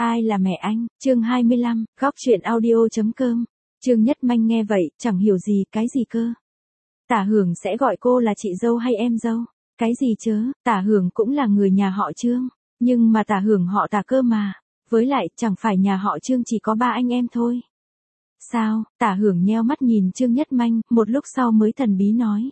Ai là mẹ anh? Chương 25, góc truyện audio.com. Trương Nhất Manh nghe vậy, chẳng hiểu gì, cái gì cơ? Tả Hưởng sẽ gọi cô là chị dâu hay em dâu? Cái gì chớ, Tả Hưởng cũng là người nhà họ Trương, nhưng mà Tả Hưởng họ Tả cơ mà. Với lại, chẳng phải nhà họ Trương chỉ có 3 anh em thôi. Sao? Tả Hưởng nheo mắt nhìn Trương Nhất Manh, một lúc sau mới thần bí nói.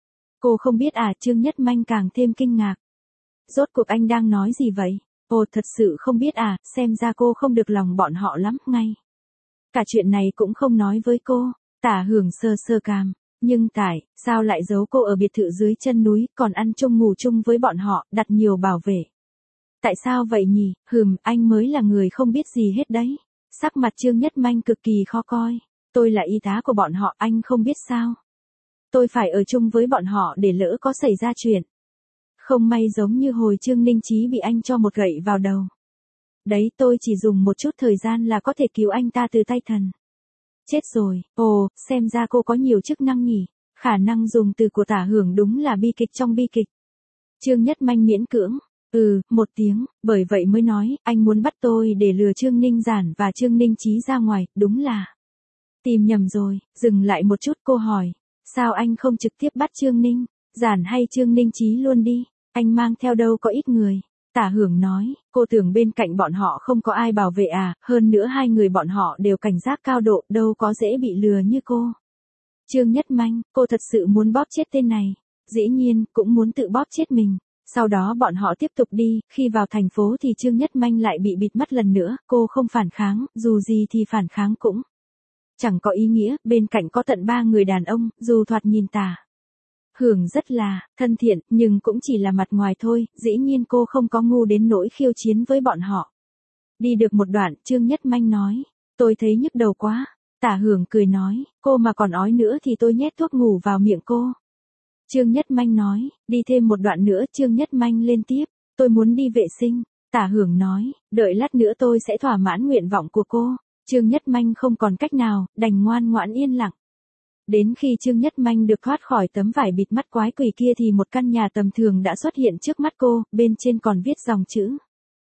Cô không biết à? Trương Nhất Manh càng thêm kinh ngạc. Rốt cuộc anh đang nói gì vậy? Ồ, thật sự không biết à? Xem ra cô không được lòng bọn họ lắm, ngay cả chuyện này cũng không nói với cô. Tả Hưởng sơ sơ cằm. Nhưng sao lại giấu cô ở biệt thự dưới chân núi, còn ăn chung ngủ chung với bọn họ, đặt nhiều bảo vệ? Tại sao vậy nhỉ? Anh mới là người không biết gì hết đấy. Sắc mặt Trương Nhất Manh cực kỳ khó coi. Tôi là y tá của bọn họ, anh không biết sao? Tôi phải ở chung với bọn họ để lỡ có xảy ra chuyện. Không may giống như hồi Trương Ninh Chí bị anh cho một gậy vào đầu. Đấy, tôi chỉ dùng một chút thời gian là có thể cứu anh ta từ tay thần. Chết rồi, ồ, xem ra cô có nhiều chức năng nhỉ. Khả năng dùng từ của Tả Hưởng đúng là bi kịch trong bi kịch. Trương Nhất Manh miễn cưỡng. Một tiếng, bởi vậy mới nói, anh muốn bắt tôi để lừa Trương Ninh Giản và Trương Ninh Chí ra ngoài, đúng là tìm nhầm rồi. Dừng lại một chút, cô hỏi, sao anh không trực tiếp bắt Trương Ninh Giản hay Trương Ninh Chí luôn đi? Anh mang theo đâu có ít người. Tả Hưởng nói, cô tưởng bên cạnh bọn họ không có ai bảo vệ à? Hơn nữa hai người bọn họ đều cảnh giác cao độ, đâu có dễ bị lừa như cô. Trương Nhất Manh, cô thật sự muốn bóp chết tên này. Dĩ nhiên, cũng muốn tự bóp chết mình. Sau đó bọn họ tiếp tục đi, khi vào thành phố thì Trương Nhất Manh lại bị bịt mắt lần nữa. Cô không phản kháng, dù gì thì phản kháng cũng chẳng có ý nghĩa. Bên cạnh có tận 3 người đàn ông, dù thoạt nhìn Tả Hưởng rất là thân thiện, nhưng cũng chỉ là mặt ngoài thôi. Dĩ nhiên cô không có ngu đến nỗi khiêu chiến với bọn họ. Đi được một đoạn, Trương Nhất Manh nói, tôi thấy nhức đầu quá. Tả Hưởng cười nói, cô mà còn ói nữa thì tôi nhét thuốc ngủ vào miệng cô. Trương Nhất Manh nói, đi thêm một đoạn nữa. Trương Nhất Manh lên tiếp, tôi muốn đi vệ sinh. Tả Hưởng nói, đợi lát nữa tôi sẽ thỏa mãn nguyện vọng của cô. Trương Nhất Manh không còn cách nào, đành ngoan ngoãn yên lặng. Đến khi Trương Nhất Manh được thoát khỏi tấm vải bịt mắt quái quỷ kia thì một căn nhà tầm thường đã xuất hiện trước mắt cô, bên trên còn viết dòng chữ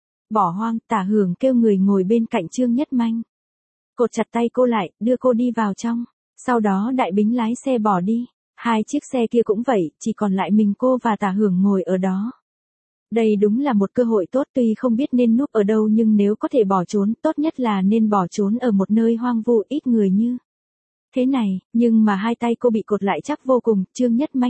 bỏ hoang. Tả Hưởng kêu người ngồi bên cạnh Trương Nhất Manh, cột chặt tay cô lại, đưa cô đi vào trong. Sau đó đại bính lái xe bỏ đi. 2 chiếc xe kia cũng vậy, chỉ còn lại mình cô và Tả Hưởng ngồi ở đó. Đây đúng là một cơ hội tốt, tuy không biết nên núp ở đâu nhưng nếu có thể bỏ trốn, tốt nhất là nên bỏ trốn ở một nơi hoang vu ít người như thế này. Nhưng mà 2 tay cô bị cột lại chắc vô cùng. Trương Nhất Manh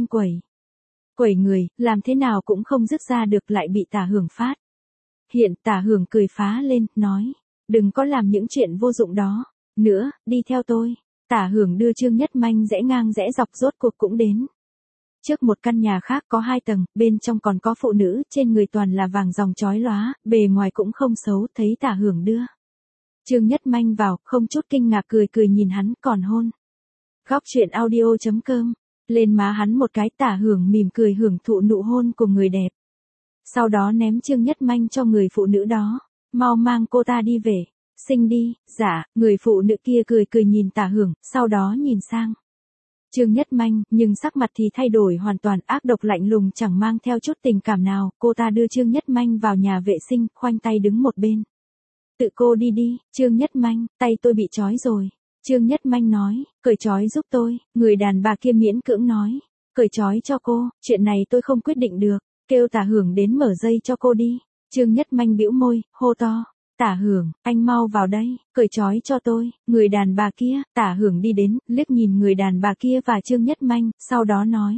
quẩy người, làm thế nào cũng không dứt ra được, lại bị Tả Hưởng phát hiện. Tả Hưởng cười phá lên, nói, đừng có làm những chuyện vô dụng đó nữa, đi theo tôi. Tả Hưởng đưa Trương Nhất Manh rẽ ngang rẽ dọc, rốt cuộc cũng đến trước một căn nhà khác có 2 tầng, bên trong còn có phụ nữ, trên người toàn là vàng ròng chói lóa, bề ngoài cũng không xấu. Thấy Tả Hưởng đưa Trương Nhất Manh vào, không chút kinh ngạc cười nhìn hắn, còn hôn. Góc truyện audio.com. Lên má hắn một cái. Tả Hưởng mỉm cười hưởng thụ nụ hôn của người đẹp. Sau đó ném Trương Nhất Manh cho người phụ nữ đó. Mau mang cô ta đi về. Sinh đi. Dạ. Người phụ nữ kia cười nhìn Tả Hưởng, sau đó nhìn sang Trương Nhất Manh, nhưng sắc mặt thì thay đổi hoàn toàn, ác độc lạnh lùng, chẳng mang theo chút tình cảm nào. Cô ta đưa Trương Nhất Manh vào nhà vệ sinh, khoanh tay đứng một bên. Tự cô đi đi. Trương Nhất Manh, tay tôi bị trói rồi. Trương Nhất Manh nói, cởi trói giúp tôi. Người đàn bà kia miễn cưỡng nói, cởi trói cho cô, chuyện này tôi không quyết định được. Kêu Tả Hưởng đến mở dây cho cô đi. Trương Nhất Manh bĩu môi, hô to, Tả Hưởng, anh mau vào đây, cởi trói cho tôi. Người đàn bà kia. Tả Hưởng đi đến, liếc nhìn người đàn bà kia và Trương Nhất Manh, sau đó nói,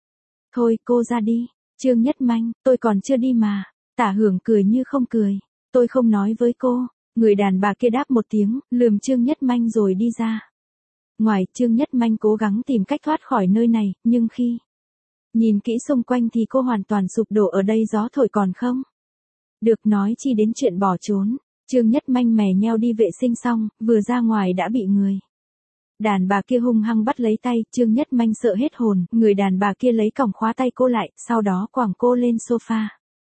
thôi cô ra đi. Trương Nhất Manh, tôi còn chưa đi mà. Tả Hưởng cười như không cười, tôi không nói với cô. Người đàn bà kia đáp một tiếng, lườm Trương Nhất Manh rồi đi ra ngoài. Trương Nhất Manh cố gắng tìm cách thoát khỏi nơi này, nhưng khi nhìn kỹ xung quanh thì cô hoàn toàn sụp đổ. Ở đây gió thổi còn không được nói chi đến chuyện bỏ trốn. Trương Nhất Manh mè nheo đi vệ sinh xong, vừa ra ngoài đã bị người đàn bà kia hung hăng bắt lấy tay. Trương Nhất Manh sợ hết hồn. Người đàn bà kia lấy còng khóa tay cô lại, sau đó quẳng cô lên sofa.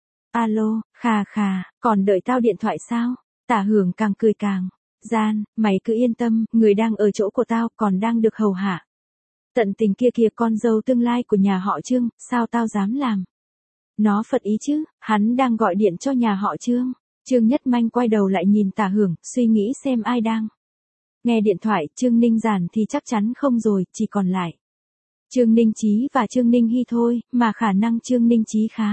Alo, khà, còn đợi tao điện thoại sao? Tả Hưởng càng cười càng gian, mày cứ yên tâm, người đang ở chỗ của tao, còn đang được hầu hạ tận tình kia kìa. Con dâu tương lai của nhà họ Trương, sao tao dám làm nó phật ý chứ? Hắn đang gọi điện cho nhà họ Trương. Trương Nhất Manh quay đầu lại nhìn Tả Hưởng, suy nghĩ xem ai đang nghe điện thoại. Trương Ninh Giản thì chắc chắn không rồi, chỉ còn lại Trương Ninh Chí và Trương Ninh Hy thôi, mà khả năng Trương Ninh Chí khá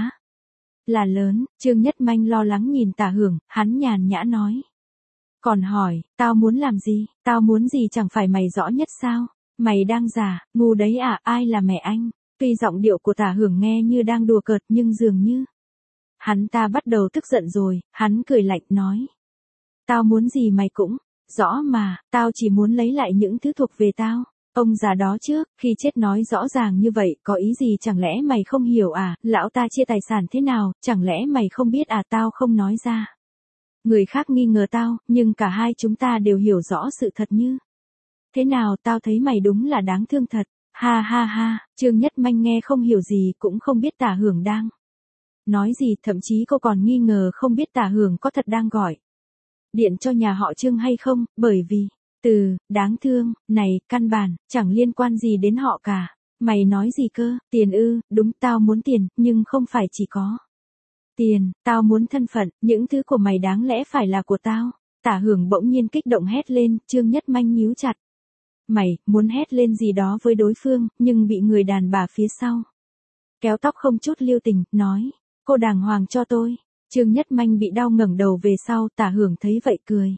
là lớn. Trương Nhất Manh lo lắng nhìn Tả Hưởng, hắn nhàn nhã nói. Còn hỏi, tao muốn làm gì, tao muốn gì chẳng phải mày rõ nhất sao? Mày đang giả, ngu đấy à, ai là mẹ anh? Tuy giọng điệu của Tả Hưởng nghe như đang đùa cợt nhưng dường như hắn ta bắt đầu tức giận rồi, hắn cười lạnh nói. Tao muốn gì mày cũng rõ mà, tao chỉ muốn lấy lại những thứ thuộc về tao. Ông già đó trước, khi chết nói rõ ràng như vậy, có ý gì chẳng lẽ mày không hiểu à, lão ta chia tài sản thế nào, chẳng lẽ mày không biết à, tao không nói ra. Người khác nghi ngờ tao, nhưng cả hai chúng ta đều hiểu rõ sự thật như thế nào, tao thấy mày đúng là đáng thương thật. Ha ha ha, Trương Nhất Manh nghe không hiểu gì, cũng không biết Tả Hưởng đang nói gì, thậm chí cô còn nghi ngờ không biết Tả Hưởng có thật đang gọi điện cho nhà họ Trương hay không, bởi vì từ đáng thương này căn bản chẳng liên quan gì đến họ cả. Mày nói gì cơ? Tiền ư? Đúng, tao muốn tiền, nhưng không phải chỉ có tiền, tao muốn thân phận, những thứ của mày đáng lẽ phải là của tao. Tả Hưởng bỗng nhiên kích động hét lên. Trương Nhất Manh nhíu chặt mày, muốn hét lên gì đó với đối phương, nhưng bị người đàn bà phía sau kéo tóc không chút lưu tình, nói. Cô đàng hoàng cho tôi. Trương Nhất Manh bị đau ngẩng đầu về sau. Tả Hưởng thấy vậy cười.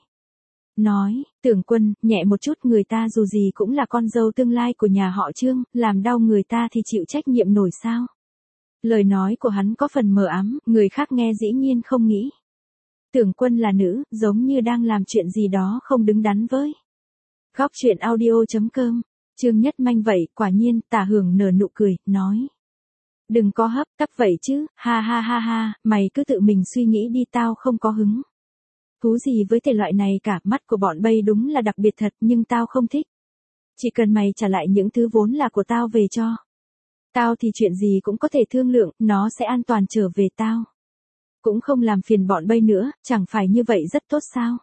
Nói, Tưởng Quân, nhẹ một chút, người ta dù gì cũng là con dâu tương lai của nhà họ Trương, làm đau người ta thì chịu trách nhiệm nổi sao? Lời nói của hắn có phần mờ ám, người khác nghe dĩ nhiên không nghĩ Tưởng Quân là nữ, giống như đang làm chuyện gì đó không đứng đắn với Góc Chuyện Audio.com. Trương Nhất Manh vậy, quả nhiên. Tả Hưởng nở nụ cười, nói. Đừng có hấp tấp vậy chứ, ha ha ha ha, mày cứ tự mình suy nghĩ đi, tao không có hứng thú gì với thể loại này cả. Mắt của bọn bay đúng là đặc biệt thật, nhưng tao không thích. Chỉ cần mày trả lại những thứ vốn là của tao về cho tao thì chuyện gì cũng có thể thương lượng, nó sẽ an toàn trở về tao. Cũng không làm phiền bọn bay nữa, chẳng phải như vậy rất tốt sao?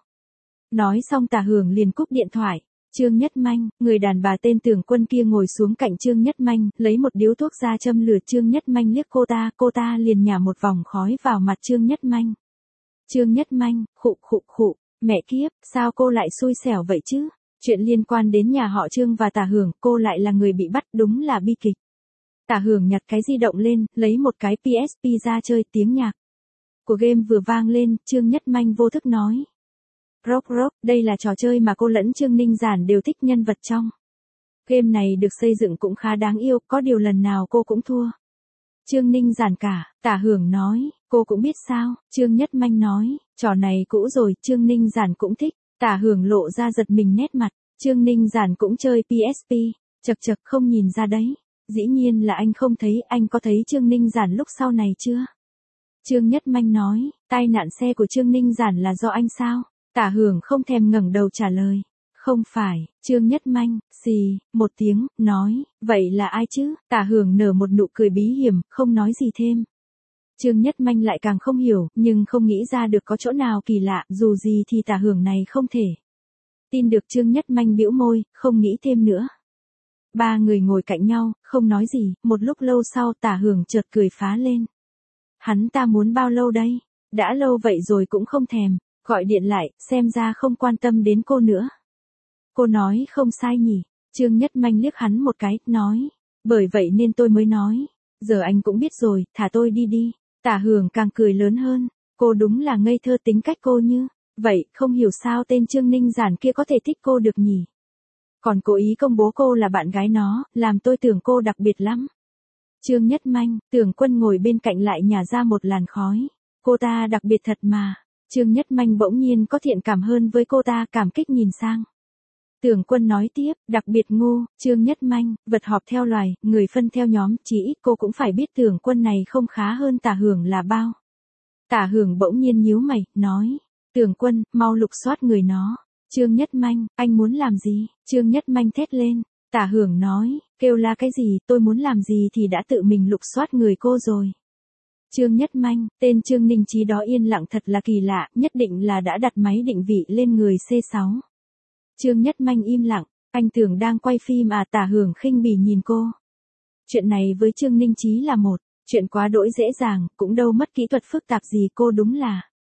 Nói xong Tả Hưởng liền cúp điện thoại. Trương Nhất Manh, người đàn bà tên Tưởng Quân kia ngồi xuống cạnh Trương Nhất Manh, lấy một điếu thuốc ra châm lửa. Trương Nhất Manh liếc cô ta liền nhả một vòng khói vào mặt Trương Nhất Manh. Trương Nhất Manh, khụ khụ khụ, mẹ kiếp, sao cô lại xui xẻo vậy chứ? Chuyện liên quan đến nhà họ Trương và Tả Hưởng, cô lại là người bị bắt, đúng là bi kịch. Tả Hưởng nhặt cái di động lên, lấy một cái PSP ra chơi. Tiếng nhạc của game vừa vang lên. Trương Nhất Manh vô thức nói. Rock rock, đây là trò chơi mà cô lẫn Trương Ninh Giản đều thích. Nhân vật trong game này được xây dựng cũng khá đáng yêu, có điều lần nào cô cũng thua Trương Ninh Giản cả. Tả Hưởng nói, cô cũng biết sao? Trương Nhất Manh nói, trò này cũ rồi, Trương Ninh Giản cũng thích. Tả Hưởng lộ ra giật mình nét mặt. Trương Ninh Giản cũng chơi PSP. Chật chật, không nhìn ra đấy. Dĩ nhiên là anh không thấy, anh có thấy Trương Ninh Giản lúc sau này chưa? Trương Nhất Manh nói, tai nạn xe của Trương Ninh Giản là do anh sao? Tả Hưởng không thèm ngẩng đầu trả lời. Không phải. Trương Nhất Manh, xì, một tiếng, nói, vậy là ai chứ? Tả Hưởng nở một nụ cười bí hiểm, không nói gì thêm. Trương Nhất Manh lại càng không hiểu, nhưng không nghĩ ra được có chỗ nào kỳ lạ, dù gì thì Tả Hưởng này không thể tin được. Trương Nhất Manh bĩu môi, không nghĩ thêm nữa. Ba người ngồi cạnh nhau, không nói gì. Một lúc lâu sau Tả Hưởng chợt cười phá lên. Hắn ta muốn bao lâu đây? Đã lâu vậy rồi cũng không thèm gọi điện lại, xem ra không quan tâm đến cô nữa. Cô nói không sai nhỉ? Trương Nhất Manh liếc hắn một cái, nói. Bởi vậy nên tôi mới nói. Giờ anh cũng biết rồi, thả tôi đi đi. Tả Hưởng càng cười lớn hơn. Cô đúng là ngây thơ, tính cách cô như vậy, không hiểu sao tên Trương Ninh Giản kia có thể thích cô được nhỉ? Còn cố ý công bố cô là bạn gái nó, làm tôi tưởng cô đặc biệt lắm. Trương Nhất Manh, Tưởng Quân ngồi bên cạnh lại nhả ra một làn khói. Cô ta đặc biệt thật mà. Trương Nhất Manh bỗng nhiên có thiện cảm hơn với cô ta, cảm kích nhìn sang. Tưởng Quân nói tiếp, đặc biệt ngu. Trương Nhất Manh, vật họp theo loài, người phân theo nhóm, chỉ ít cô cũng phải biết Tưởng Quân này không khá hơn Tả Hưởng là bao. Tả Hưởng bỗng nhiên nhíu mày, nói. Tưởng Quân, mau lục soát người nó. Trương Nhất Manh, anh muốn làm gì? Trương Nhất Manh thét lên. Tả Hưởng nói, kêu la cái gì, tôi muốn làm gì thì đã tự mình lục soát người cô rồi. Trương Nhất Manh, tên Trương Ninh Chí đó yên lặng thật là kỳ lạ, nhất định là đã đặt máy định vị lên người C6. Trương Nhất Manh im lặng, anh tưởng đang quay phim à? Tả Hưởng khinh bỉ nhìn cô. Chuyện này với Trương Ninh Chí là một chuyện quá đỗi dễ dàng, cũng đâu mất kỹ thuật phức tạp gì, cô đúng là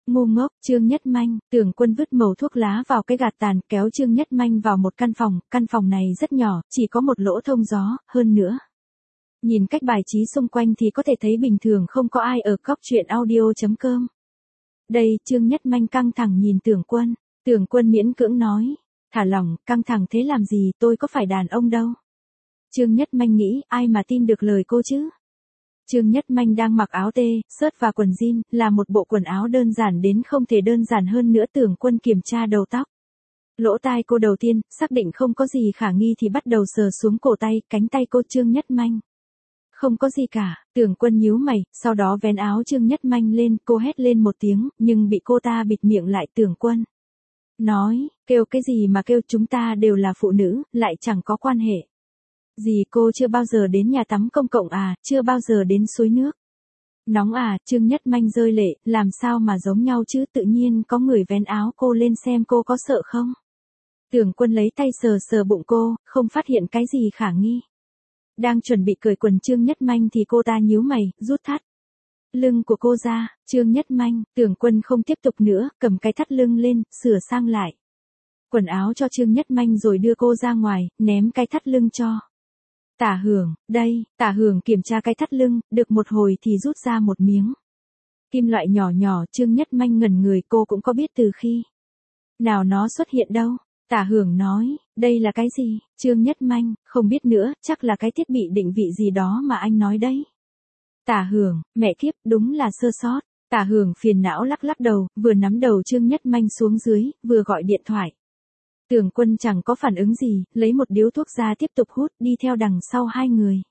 Ngu ngốc, Trương Nhất Manh, Tưởng Quân vứt mẩu thuốc lá vào cái gạt tàn, kéo Trương Nhất Manh vào một căn phòng này rất nhỏ, chỉ có một lỗ thông gió, hơn nữa. Nhìn cách bài trí xung quanh thì có thể thấy bình thường không có ai ở góc chuyện audio.com. Đây, Trương Nhất Manh căng thẳng nhìn Tưởng Quân miễn cưỡng nói, thả lỏng, căng thẳng thế làm gì, tôi có phải đàn ông đâu. Trương Nhất Manh nghĩ, ai mà tin được lời cô chứ. Trương Nhất Manh đang mặc áo tê, sớt và quần jean, là một bộ quần áo đơn giản đến không thể đơn giản hơn nữa. Tưởng Quân kiểm tra đầu tóc. Lỗ tai cô đầu tiên, xác định không có gì khả nghi thì bắt đầu sờ xuống cổ tay, cánh tay cô Trương Nhất Manh. Không có gì cả, Tưởng Quân nhíu mày, sau đó vén áo Trương Nhất Manh lên, cô hét lên một tiếng, nhưng bị cô ta bịt miệng lại. Tưởng Quân nói, kêu cái gì mà kêu, chúng ta đều là phụ nữ, lại chẳng có quan hệ. Gì, cô chưa bao giờ đến nhà tắm công cộng à, chưa bao giờ đến suối nước. Nóng à, Trương Nhất Manh rơi lệ, làm sao mà giống nhau chứ, tự nhiên có người vén áo cô lên xem cô có sợ không. Tưởng Quân lấy tay sờ sờ bụng cô, không phát hiện cái gì khả nghi. Đang chuẩn bị cởi quần Trương Nhất Manh thì cô ta nhíu mày, rút thắt lưng của cô ra. Trương Nhất Manh, Tưởng Quân không tiếp tục nữa, cầm cái thắt lưng lên, sửa sang lại quần áo cho Trương Nhất Manh rồi đưa cô ra ngoài, ném cái thắt lưng cho Tả Hưởng. Đây, Tả Hưởng kiểm tra cái thắt lưng, được một hồi thì rút ra một miếng kim loại nhỏ nhỏ. Trương Nhất Manh ngẩn người, cô cũng có biết từ khi nào nó xuất hiện đâu. Tả Hưởng nói, đây là cái gì? Trương Nhất Manh, không biết nữa, chắc là cái thiết bị định vị gì đó mà anh nói đấy. Tả Hưởng, mẹ kiếp, đúng là sơ sót. Tả Hưởng phiền não lắc lắc đầu, vừa nắm đầu Trương Nhất Manh xuống dưới, vừa gọi điện thoại. Tưởng Quân chẳng có phản ứng gì, lấy một điếu thuốc ra tiếp tục hút, đi theo đằng sau hai người.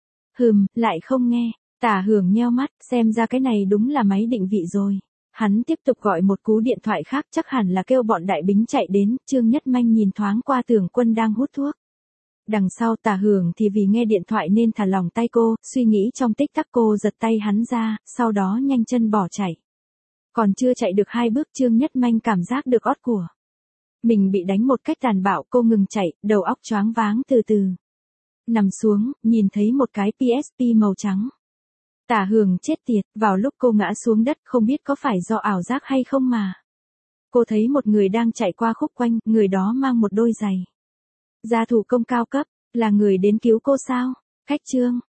Lại không nghe. Tả Hưởng nheo mắt, xem ra cái này đúng là máy định vị rồi. Hắn tiếp tục gọi một cú điện thoại khác, chắc hẳn là kêu bọn đại bính chạy đến. Trương Nhất Manh nhìn thoáng qua Tưởng Quân đang hút thuốc. Đằng sau Tả Hưởng thì vì nghe điện thoại nên thả lỏng tay cô, suy nghĩ trong tích tắc cô giật tay hắn ra, sau đó nhanh chân bỏ chạy. Còn chưa chạy được 2 bước Trương Nhất Manh cảm giác được ót của mình bị đánh một cách tàn bạo, cô ngừng chạy, đầu óc choáng váng, từ từ nằm xuống, nhìn thấy một cái PSP màu trắng. Tả Hưởng chết tiệt, vào lúc cô ngã xuống đất không biết có phải do ảo giác hay không mà. Cô thấy một người đang chạy qua khúc quanh, người đó mang một đôi giày da thủ công cao cấp, là người đến cứu cô sao? Khách Trương,